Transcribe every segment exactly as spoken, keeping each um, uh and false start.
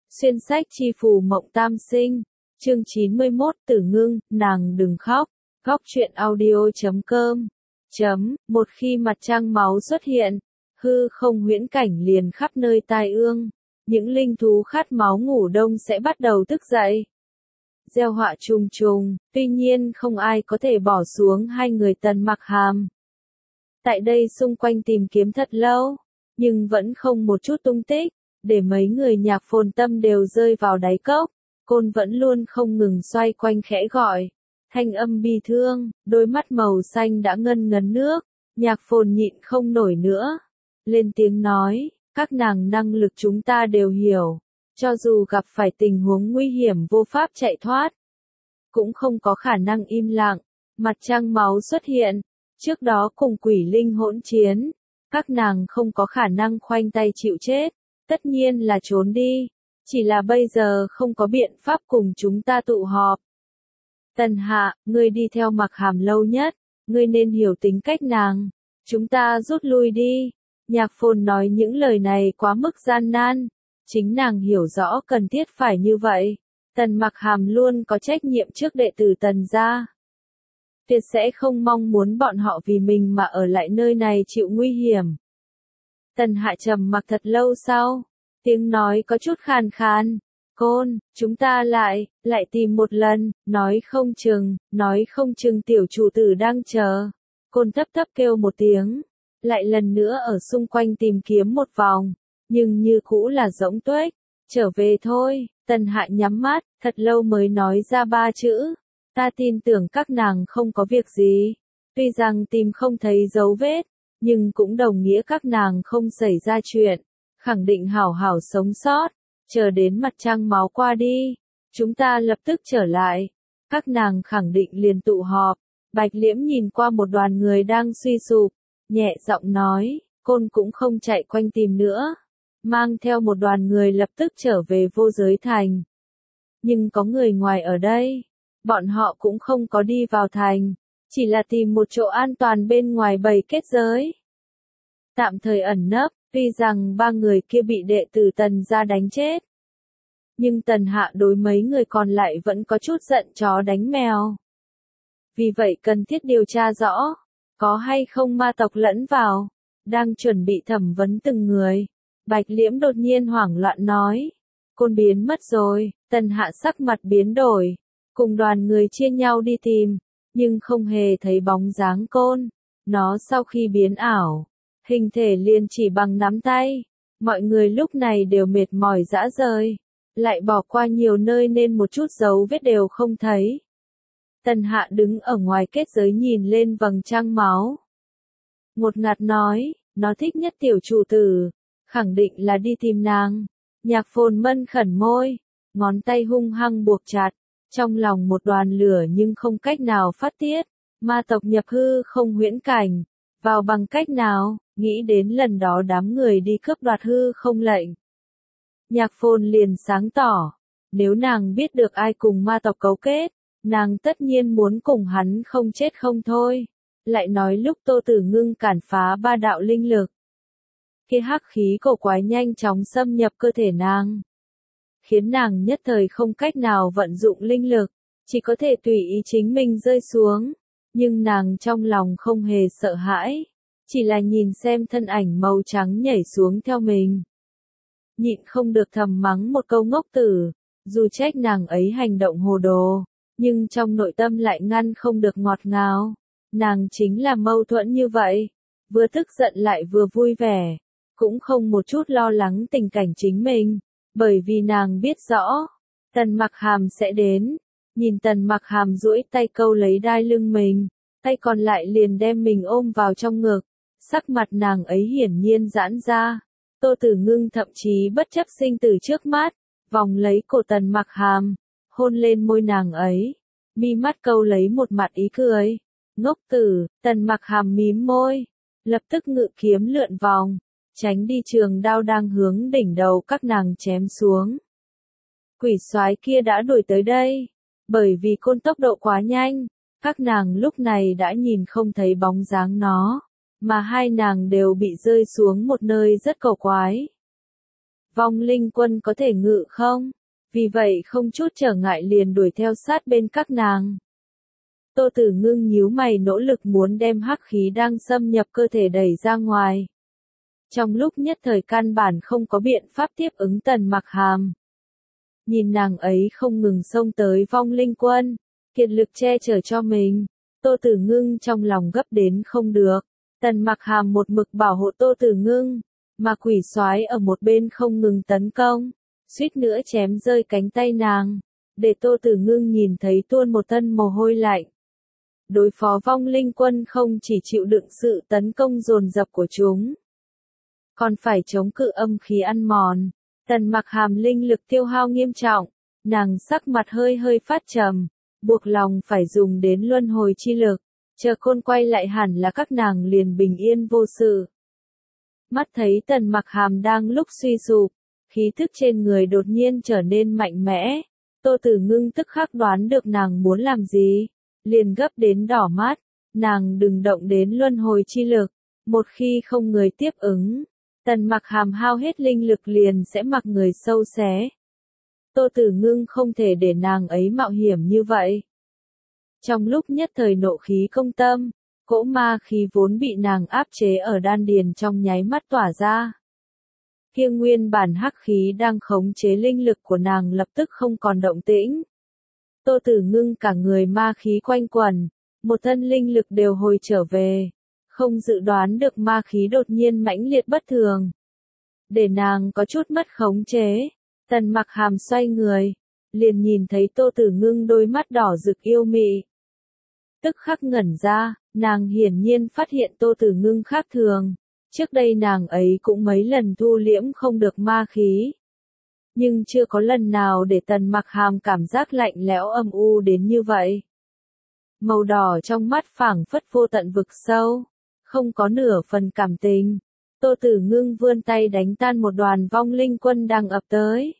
Xuyên sách chi phù mộng tam sinh, chương chín mươi mốt Tử Ngưng, nàng đừng khóc, góc truyện audio.com, chấm, một khi mặt trăng máu xuất hiện, hư không huyễn cảnh liền khắp nơi tai ương, những linh thú khát máu ngủ đông sẽ bắt đầu thức dậy. Gieo họa trùng trùng, tuy nhiên không ai có thể bỏ xuống hai người Tần Mặc Hàm. Tại đây xung quanh tìm kiếm thật lâu, nhưng vẫn không một chút tung tích, để mấy người Nhạc Phồn tâm đều rơi vào đáy cốc. Côn vẫn luôn không ngừng xoay quanh khẽ gọi, thanh âm bi thương, đôi mắt màu xanh đã ngân ngấn nước. Nhạc Phồn nhịn không nổi nữa, lên tiếng nói, các nàng năng lực chúng ta đều hiểu, cho dù gặp phải tình huống nguy hiểm vô pháp chạy thoát, cũng không có khả năng im lặng. Mặt trăng máu xuất hiện, trước đó cùng quỷ linh hỗn chiến, các nàng không có khả năng khoanh tay chịu chết, tất nhiên là trốn đi, chỉ là bây giờ không có biện pháp cùng chúng ta tụ họp. Tần Hạ, ngươi đi theo Mặc Hàm lâu nhất, ngươi nên hiểu tính cách nàng, chúng ta rút lui đi. Nhạc Phồn nói những lời này quá mức gian nan, chính nàng hiểu rõ cần thiết phải như vậy. Tần Mặc Hàm luôn có trách nhiệm trước đệ tử Tần gia, tuyệt sẽ không mong muốn bọn họ vì mình mà ở lại nơi này chịu nguy hiểm. Tần Hạ trầm mặc thật lâu sau, tiếng nói có chút khàn khàn, Côn, chúng ta lại, lại tìm một lần, nói không chừng, nói không chừng tiểu chủ tử đang chờ. Côn thấp thấp kêu một tiếng, lại lần nữa ở xung quanh tìm kiếm một vòng, nhưng như cũ là rỗng tuếch, trở về thôi. Tần Hạ nhắm mắt, thật lâu mới nói ra ba chữ, ta tin tưởng các nàng không có việc gì, tuy rằng tìm không thấy dấu vết, nhưng cũng đồng nghĩa các nàng không xảy ra chuyện, khẳng định hảo hảo sống sót, chờ đến mặt trăng máu qua đi, chúng ta lập tức trở lại, các nàng khẳng định liền tụ họp. Bạch Liễm nhìn qua một đoàn người đang suy sụp, nhẹ giọng nói, Côn cũng không chạy quanh tìm nữa, mang theo một đoàn người lập tức trở về Vô Giới Thành. Nhưng có người ngoài ở đây, bọn họ cũng không có đi vào thành, chỉ là tìm một chỗ an toàn bên ngoài bầy kết giới, tạm thời ẩn nấp. Tuy rằng ba người kia bị đệ tử Tần gia đánh chết, nhưng Tần Hạ đối mấy người còn lại vẫn có chút giận chó đánh mèo. Vì vậy cần thiết điều tra rõ, có hay không ma tộc lẫn vào, đang chuẩn bị thẩm vấn từng người. Bạch Liễm đột nhiên hoảng loạn nói, Côn biến mất rồi. Tần Hạ sắc mặt biến đổi, cùng đoàn người chia nhau đi tìm, nhưng không hề thấy bóng dáng Côn. Nó sau khi biến ảo, hình thể liền chỉ bằng nắm tay, mọi người lúc này đều mệt mỏi rã rời, lại bỏ qua nhiều nơi nên một chút dấu vết đều không thấy. Tần Hạ đứng ở ngoài kết giới nhìn lên vầng trăng máu, ngột ngạt nói, nó thích nhất tiểu chủ tử, khẳng định là đi tìm nàng. Nhạc Phồn mân khẩn môi, ngón tay hung hăng buộc chặt, trong lòng một đoàn lửa nhưng không cách nào phát tiết. Ma tộc nhập hư không huyễn cảnh, vào bằng cách nào? Nghĩ đến lần đó đám người đi cướp đoạt hư không lệnh, Nhạc Phồn liền sáng tỏ, nếu nàng biết được ai cùng ma tộc cấu kết, nàng tất nhiên muốn cùng hắn không chết không thôi. Lại nói lúc Tô Tử Ngưng cản phá ba đạo linh lực, kia hắc khí cổ quái nhanh chóng xâm nhập cơ thể nàng, khiến nàng nhất thời không cách nào vận dụng linh lực, chỉ có thể tùy ý chính mình rơi xuống, nhưng nàng trong lòng không hề sợ hãi, chỉ là nhìn xem thân ảnh màu trắng nhảy xuống theo mình, nhịn không được thầm mắng một câu ngốc tử, dù trách nàng ấy hành động hồ đồ, nhưng trong nội tâm lại ngăn không được ngọt ngào. Nàng chính là mâu thuẫn như vậy, vừa tức giận lại vừa vui vẻ, cũng không một chút lo lắng tình cảnh chính mình, bởi vì nàng biết rõ, Tần Mặc Hàm sẽ đến. Nhìn Tần Mặc Hàm duỗi tay câu lấy đai lưng mình, tay còn lại liền đem mình ôm vào trong ngực, sắc mặt nàng ấy hiển nhiên giãn ra. Tô Tử Ngưng thậm chí bất chấp sinh tử trước mắt, vòng lấy cổ Tần Mặc Hàm, hôn lên môi nàng ấy, mi mắt câu lấy một mặt ý cười. Ngốc tử. Tần Mặc Hàm mím môi, lập tức ngự kiếm lượn vòng, tránh đi trường đao đang hướng đỉnh đầu các nàng chém xuống. Quỷ soái kia đã đuổi tới đây, bởi vì Côn tốc độ quá nhanh, các nàng lúc này đã nhìn không thấy bóng dáng nó, mà hai nàng đều bị rơi xuống một nơi rất cổ quái. Vong linh quân có thể ngự không? Vì vậy không chút trở ngại liền đuổi theo sát bên các nàng. Tô Tử Ngưng nhíu mày nỗ lực muốn đem hắc khí đang xâm nhập cơ thể đẩy ra ngoài. Trong lúc nhất thời căn bản không có biện pháp tiếp ứng Tần Mặc Hàm. Nhìn nàng ấy không ngừng xông tới vong linh quân, kiệt lực che chở cho mình, Tô Tử Ngưng trong lòng gấp đến không được. Tần Mặc Hàm một mực bảo hộ Tô Tử Ngưng, mà quỷ soái ở một bên không ngừng tấn công, suýt nữa chém rơi cánh tay nàng, để Tô Tử Ngưng nhìn thấy tuôn một thân mồ hôi lạnh. Đối phó vong linh quân không chỉ chịu đựng sự tấn công dồn dập của chúng, còn phải chống cự âm khí ăn mòn. Tần Mặc Hàm linh lực tiêu hao nghiêm trọng, nàng sắc mặt hơi hơi phát trầm, buộc lòng phải dùng đến luân hồi chi lực, chờ khôn quay lại hẳn là các nàng liền bình yên vô sự. Mắt thấy Tần Mặc Hàm đang lúc suy sụp, khí thức trên người đột nhiên trở nên mạnh mẽ, Tô Tử Ngưng tức khắc đoán được nàng muốn làm gì, liền gấp đến đỏ mắt, nàng đừng động đến luân hồi chi lực, một khi không người tiếp ứng, Tần Mặc Hàm hao hết linh lực liền sẽ mặc người sâu xé. Tô Tử Ngưng không thể để nàng ấy mạo hiểm như vậy. Trong lúc nhất thời nộ khí công tâm, cỗ ma khí vốn bị nàng áp chế ở đan điền trong nháy mắt tỏa ra. Kia nguyên bản hắc khí đang khống chế linh lực của nàng lập tức không còn động tĩnh. Tô Tử Ngưng cả người ma khí quanh quẩn, một thân linh lực đều hồi trở về, không dự đoán được ma khí đột nhiên mãnh liệt bất thường. Để nàng có chút mất khống chế, Tần Mặc Hàm xoay người, liền nhìn thấy Tô Tử Ngưng đôi mắt đỏ rực yêu mị. Tức khắc ngẩn ra, nàng hiển nhiên phát hiện Tô Tử Ngưng khác thường, trước đây nàng ấy cũng mấy lần thu liễm không được ma khí. Nhưng chưa có lần nào để Tần Mặc Hàm cảm giác lạnh lẽo âm u đến như vậy. Màu đỏ trong mắt phảng phất vô tận vực sâu, không có nửa phần cảm tình. Tô Tử Ngưng vươn tay đánh tan một đoàn vong linh quân đang ập tới.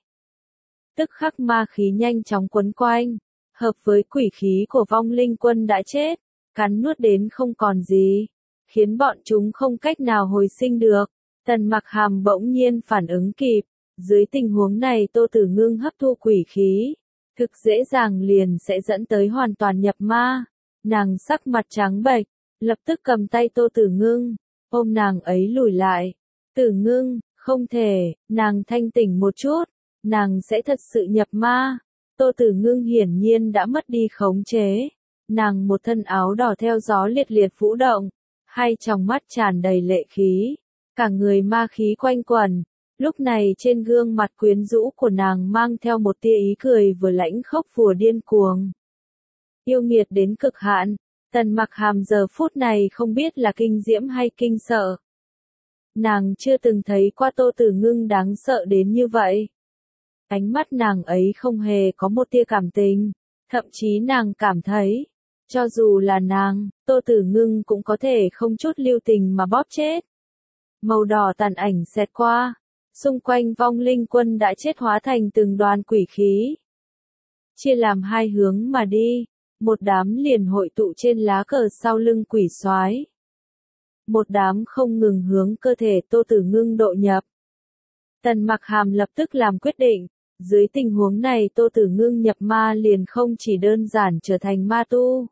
Tức khắc ma khí nhanh chóng quấn quanh, hợp với quỷ khí của vong linh quân đã chết, cắn nuốt đến không còn gì, khiến bọn chúng không cách nào hồi sinh được. Tần Mặc Hàm bỗng nhiên phản ứng kịp, dưới tình huống này Tô Tử Ngưng hấp thu quỷ khí, thực dễ dàng liền sẽ dẫn tới hoàn toàn nhập ma. Nàng sắc mặt trắng bệch, lập tức cầm tay Tô Tử Ngưng, ôm nàng ấy lùi lại. Tử Ngưng, không thể, nàng thanh tỉnh một chút, nàng sẽ thật sự nhập ma. Tô Tử Ngưng hiển nhiên đã mất đi khống chế, nàng một thân áo đỏ theo gió liệt liệt vũ động, hai tròng mắt tràn đầy lệ khí, cả người ma khí quanh quẩn. Lúc này trên gương mặt quyến rũ của nàng mang theo một tia ý cười vừa lãnh khốc vừa điên cuồng. Yêu nghiệt đến cực hạn, Tần Mặc Hàm giờ phút này không biết là kinh diễm hay kinh sợ. Nàng chưa từng thấy qua Tô Tử Ngưng đáng sợ đến như vậy. Ánh mắt nàng ấy không hề có một tia cảm tình, thậm chí nàng cảm thấy, cho dù là nàng, Tô Tử Ngưng cũng có thể không chút lưu tình mà bóp chết. Màu đỏ tàn ảnh xẹt qua, xung quanh vong linh quân đã chết hóa thành từng đoàn quỷ khí. Chia làm hai hướng mà đi, một đám liền hội tụ trên lá cờ sau lưng quỷ soái. Một đám không ngừng hướng cơ thể Tô Tử Ngưng độ nhập. Tần Mặc Hàm lập tức làm quyết định, dưới tình huống này Tô Tử Ngưng nhập ma liền không chỉ đơn giản trở thành ma tu,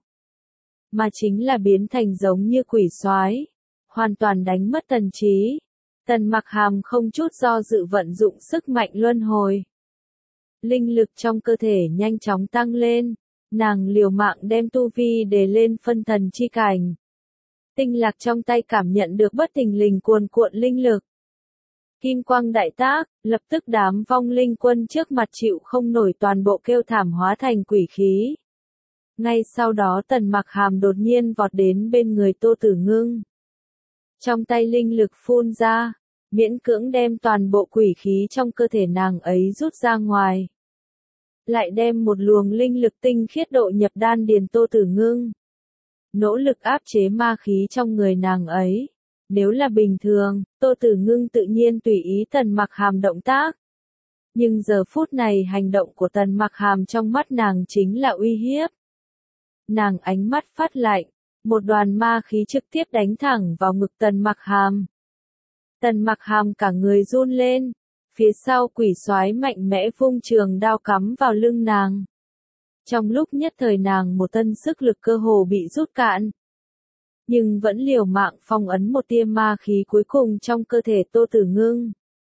mà chính là biến thành giống như quỷ soái, hoàn toàn đánh mất thần trí. Tần Mặc Hàm không chút do dự vận dụng sức mạnh luân hồi. Linh lực trong cơ thể nhanh chóng tăng lên, nàng liều mạng đem tu vi đề lên phân thần chi cảnh. Tinh lạc trong tay cảm nhận được bất thình lình cuồn cuộn linh lực. Kim quang đại tác, lập tức đám vong linh quân trước mặt chịu không nổi toàn bộ kêu thảm hóa thành quỷ khí. Ngay sau đó Tần Mặc Hàm đột nhiên vọt đến bên người Tô Tử Ngưng. Trong tay linh lực phun ra, miễn cưỡng đem toàn bộ quỷ khí trong cơ thể nàng ấy rút ra ngoài. Lại đem một luồng linh lực tinh khiết độ nhập đan điền Tô Tử Ngưng. Nỗ lực áp chế ma khí trong người nàng ấy. Nếu là bình thường, Tô Tử Ngưng tự nhiên tùy ý Tần Mặc Hàm động tác. Nhưng giờ phút này hành động của Tần Mặc Hàm trong mắt nàng chính là uy hiếp. Nàng ánh mắt phát lạnh, một đoàn ma khí trực tiếp đánh thẳng vào ngực Tần Mặc Hàm. Tần Mặc Hàm cả người run lên, Phía sau quỷ soái mạnh mẽ vung trường đao cắm vào lưng nàng. Trong lúc nhất thời nàng một thân sức lực cơ hồ bị rút cạn. Nhưng vẫn liều mạng phong ấn một tia ma khí cuối cùng trong cơ thể Tô Tử Ngưng.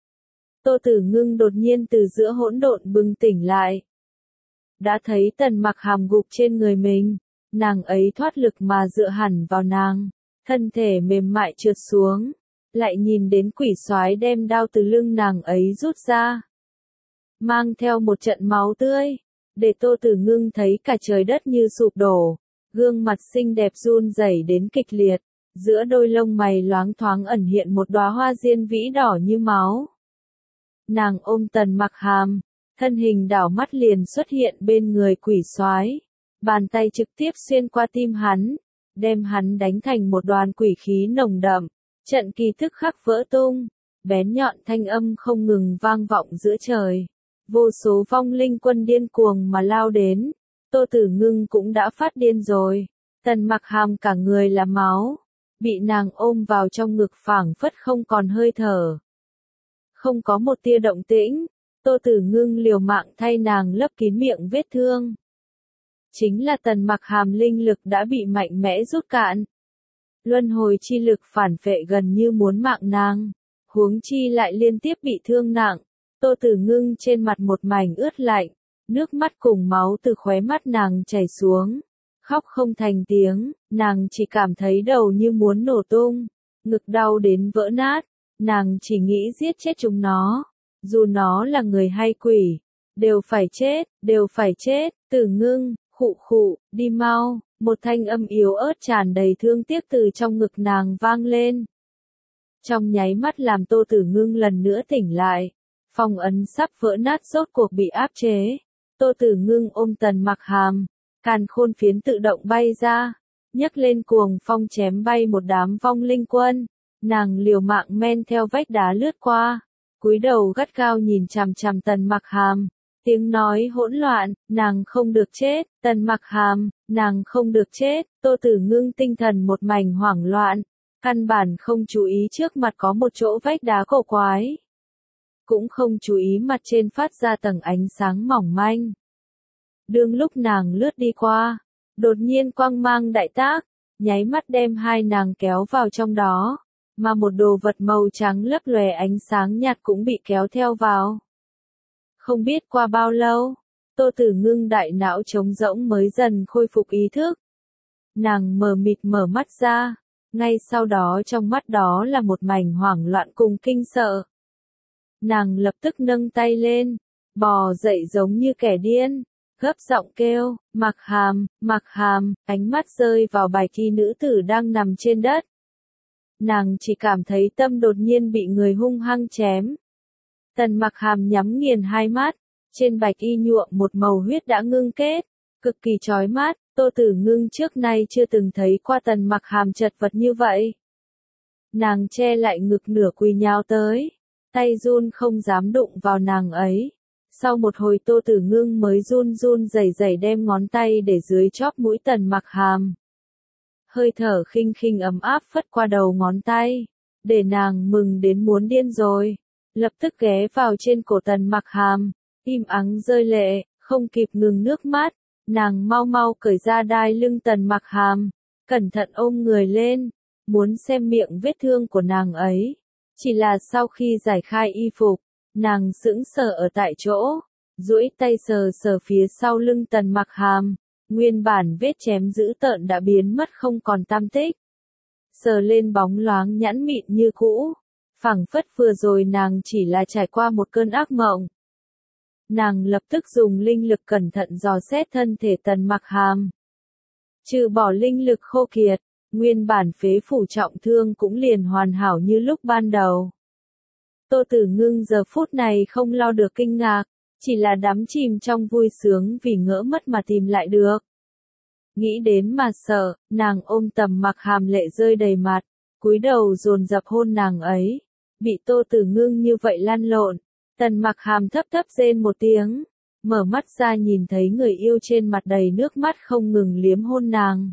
Tô Tử Ngưng đột nhiên từ giữa hỗn độn bừng tỉnh lại. Đã thấy Tần Mặc Hàm gục trên người mình, nàng ấy thoát lực mà dựa hẳn vào nàng, thân thể mềm mại trượt xuống, lại nhìn đến quỷ soái đem đao từ lưng nàng ấy rút ra. Mang theo một trận máu tươi, để Tô Tử Ngưng thấy cả trời đất như sụp đổ, gương mặt xinh đẹp run rẩy đến kịch liệt, giữa đôi lông mày loáng thoáng ẩn hiện một đóa hoa diên vĩ đỏ như máu. Nàng ôm Tần Mặc Hàm, thân hình đảo mắt liền xuất hiện bên người quỷ soái, bàn tay trực tiếp xuyên qua tim hắn, đem hắn đánh thành một đoàn quỷ khí nồng đậm, trận kỳ tức khắc vỡ tung, bén nhọn thanh âm không ngừng vang vọng giữa trời. Vô số vong linh quân điên cuồng mà lao đến, Tô Tử Ngưng cũng đã phát điên rồi, Tần Mặc Hàm cả người là máu, bị nàng ôm vào trong ngực phảng phất không còn hơi thở. Không có một tia động tĩnh, Tô Tử Ngưng liều mạng thay nàng lấp kín miệng vết thương. Chính là Tần Mặc Hàm linh lực đã bị mạnh mẽ rút cạn. Luân hồi chi lực phản phệ gần như muốn mạng nàng, huống chi lại liên tiếp bị thương nặng. Tô Tử Ngưng trên mặt một mảnh ướt lạnh, nước mắt cùng máu từ khóe mắt nàng chảy xuống, khóc không thành tiếng, nàng chỉ cảm thấy đầu như muốn nổ tung, ngực đau đến vỡ nát, nàng chỉ nghĩ giết chết chúng nó, dù nó là người hay quỷ, đều phải chết, đều phải chết. Tử Ngưng, khụ khụ, đi mau, một thanh âm yếu ớt tràn đầy thương tiếc từ trong ngực nàng vang lên. Trong nháy mắt làm Tô Tử Ngưng lần nữa tỉnh lại. Phong ấn sắp vỡ nát rốt cuộc bị áp chế. Tô Tử Ngưng ôm Tần Mặc Hàm, càn khôn phiến tự động bay ra, nhấc lên cuồng phong chém bay một đám vong linh quân. Nàng liều mạng men theo vách đá lướt qua, cúi đầu gắt gao nhìn chằm chằm Tần Mặc Hàm, tiếng nói hỗn loạn, nàng không được chết, Tần Mặc Hàm, nàng không được chết. Tô Tử Ngưng tinh thần một mảnh hoảng loạn, căn bản không chú ý trước mặt có một chỗ vách đá cổ quái. Cũng không chú ý mặt trên phát ra tầng ánh sáng mỏng manh. Đương lúc nàng lướt đi qua, đột nhiên quang mang đại tác, nháy mắt đem hai nàng kéo vào trong đó, mà một đồ vật màu trắng lấp lòe ánh sáng nhạt cũng bị kéo theo vào. Không biết qua bao lâu, Tô Tử Ngưng đại não trống rỗng mới dần khôi phục ý thức. Nàng mờ mịt mở mắt ra, ngay sau đó trong mắt đó là một mảnh hoảng loạn cùng kinh sợ. Nàng lập tức nâng tay lên, bò dậy giống như kẻ điên, gấp giọng kêu, Mặc Hàm, Mặc Hàm, ánh mắt rơi vào bài thi nữ tử đang nằm trên đất. Nàng chỉ cảm thấy tâm đột nhiên bị người hung hăng chém. Tần Mặc Hàm nhắm nghiền hai mắt, trên bạch y nhuộm một màu huyết đã ngưng kết, cực kỳ chói mắt. Tô Tử Ngưng trước nay chưa từng thấy qua Tần Mặc Hàm chật vật như vậy. Nàng che lại ngực nửa quỳ nhào tới, tay run không dám đụng vào nàng ấy. Sau một hồi Tô Tử Ngưng mới run run rẩy rẩy đem ngón tay để dưới chóp mũi Tần Mặc Hàm. Hơi thở khinh khinh ấm áp phất qua đầu ngón tay, để nàng mừng đến muốn điên rồi. Lập tức ghé vào trên cổ Tần Mặc Hàm, im ắng rơi lệ, không kịp ngừng nước mắt, nàng mau mau cởi ra đai lưng Tần Mặc Hàm, cẩn thận ôm người lên, muốn xem miệng vết thương của nàng ấy. Chỉ là sau khi giải khai y phục, nàng sững sờ ở tại chỗ, duỗi tay sờ sờ phía sau lưng Tần Mặc Hàm, nguyên bản vết chém dữ tợn đã biến mất không còn tăm tích. Sờ lên bóng loáng nhẵn mịn như cũ, phảng phất vừa rồi nàng chỉ là trải qua một cơn ác mộng. Nàng lập tức dùng linh lực cẩn thận dò xét thân thể Tần Mặc Hàm. Trừ bỏ linh lực khô kiệt, nguyên bản phế phủ trọng thương cũng liền hoàn hảo như lúc ban đầu. Tô Tử Ngưng giờ phút này không lo được kinh ngạc, chỉ là đắm chìm trong vui sướng vì ngỡ mất mà tìm lại được. Nghĩ đến mà sợ, nàng ôm Tần Mặc Hàm lệ rơi đầy mặt, cúi đầu dồn dập hôn nàng ấy. Bị Tô Tử Ngưng như vậy lăn lộn, Tần Mặc Hàm thấp thấp rên một tiếng, mở mắt ra nhìn thấy người yêu trên mặt đầy nước mắt không ngừng liếm hôn nàng.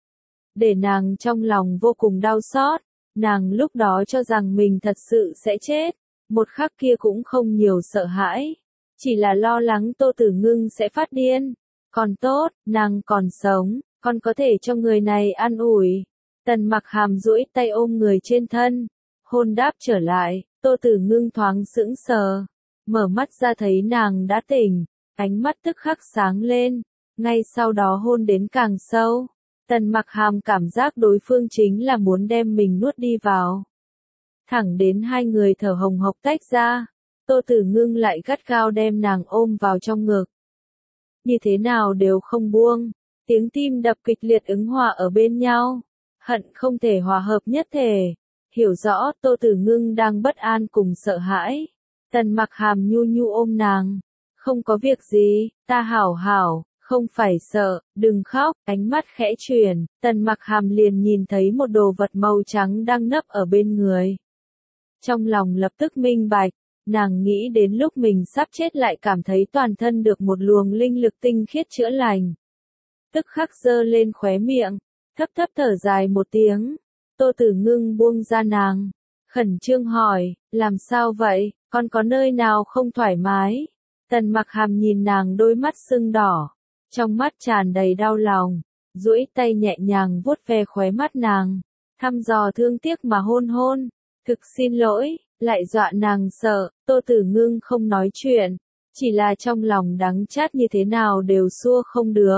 Để nàng trong lòng vô cùng đau xót, nàng lúc đó cho rằng mình thật sự sẽ chết, một khắc kia cũng không nhiều sợ hãi. Chỉ là lo lắng Tô Tử Ngưng sẽ phát điên. Còn tốt, nàng còn sống, còn có thể cho người này an ủi. Tần Mặc Hàm duỗi tay ôm người trên thân, hôn đáp trở lại, Tô Tử Ngưng thoáng sững sờ, mở mắt ra thấy nàng đã tỉnh, ánh mắt tức khắc sáng lên, ngay sau đó hôn đến càng sâu. Tần Mặc Hàm cảm giác đối phương chính là muốn đem mình nuốt đi vào. Thẳng đến hai người thở hồng hộc tách ra, Tô Tử Ngưng lại gắt gao đem nàng ôm vào trong ngực. Như thế nào đều không buông, tiếng tim đập kịch liệt ứng hòa ở bên nhau, hận không thể hòa hợp nhất thể. Hiểu rõ Tô Tử Ngưng đang bất an cùng sợ hãi. Tần Mặc Hàm nhu nhu ôm nàng. Không có việc gì, ta hảo hảo, không phải sợ, đừng khóc. Ánh mắt khẽ chuyển, Tần Mặc Hàm liền nhìn thấy một đồ vật màu trắng đang nấp ở bên người. Trong lòng lập tức minh bạch, nàng nghĩ đến lúc mình sắp chết lại cảm thấy toàn thân được một luồng linh lực tinh khiết chữa lành. Tức khắc giơ lên khóe miệng, thấp thấp thở dài một tiếng. Tô Tử Ngưng buông ra nàng, khẩn trương hỏi, làm sao vậy, con có nơi nào không thoải mái? Tần Mặc Hàm nhìn nàng đôi mắt sưng đỏ, trong mắt tràn đầy đau lòng, duỗi tay nhẹ nhàng vuốt ve khóe mắt nàng, thăm dò thương tiếc mà hôn hôn, thực xin lỗi, lại dọa nàng sợ. Tô Tử Ngưng không nói chuyện, chỉ là trong lòng đắng chát như thế nào đều xua không được.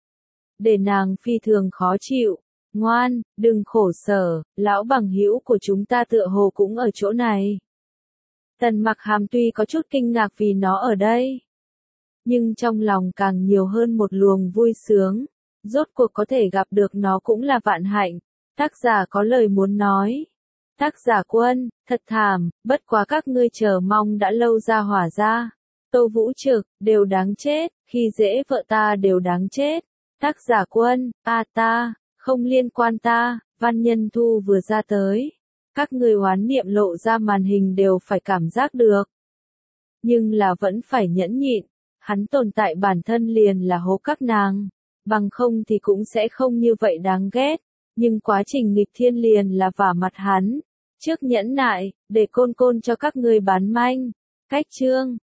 Để nàng phi thường khó chịu. Ngoan, đừng khổ sở, lão bằng hữu của chúng ta tựa hồ cũng ở chỗ này. Tần Mặc Hàm tuy có chút kinh ngạc vì nó ở đây, nhưng trong lòng càng nhiều hơn một luồng vui sướng, rốt cuộc có thể gặp được nó cũng là vạn hạnh. Tác giả có lời muốn nói. Tác giả Quân, thật thảm, bất quá các ngươi chờ mong đã lâu ra hỏa ra. Tô Vũ Trực, đều đáng chết, khi dễ vợ ta đều đáng chết. Tác giả Quân, a ta. Không liên quan ta, Văn Nhân Thu vừa ra tới. Các người oán niệm lộ ra màn hình đều phải cảm giác được. Nhưng là vẫn phải nhẫn nhịn, hắn tồn tại bản thân liền là hố các nàng. Bằng không thì cũng sẽ không như vậy đáng ghét. Nhưng quá trình nghịch thiên liền là vả mặt hắn. Trước nhẫn nại, để côn côn cho các người bán manh. Cách chương.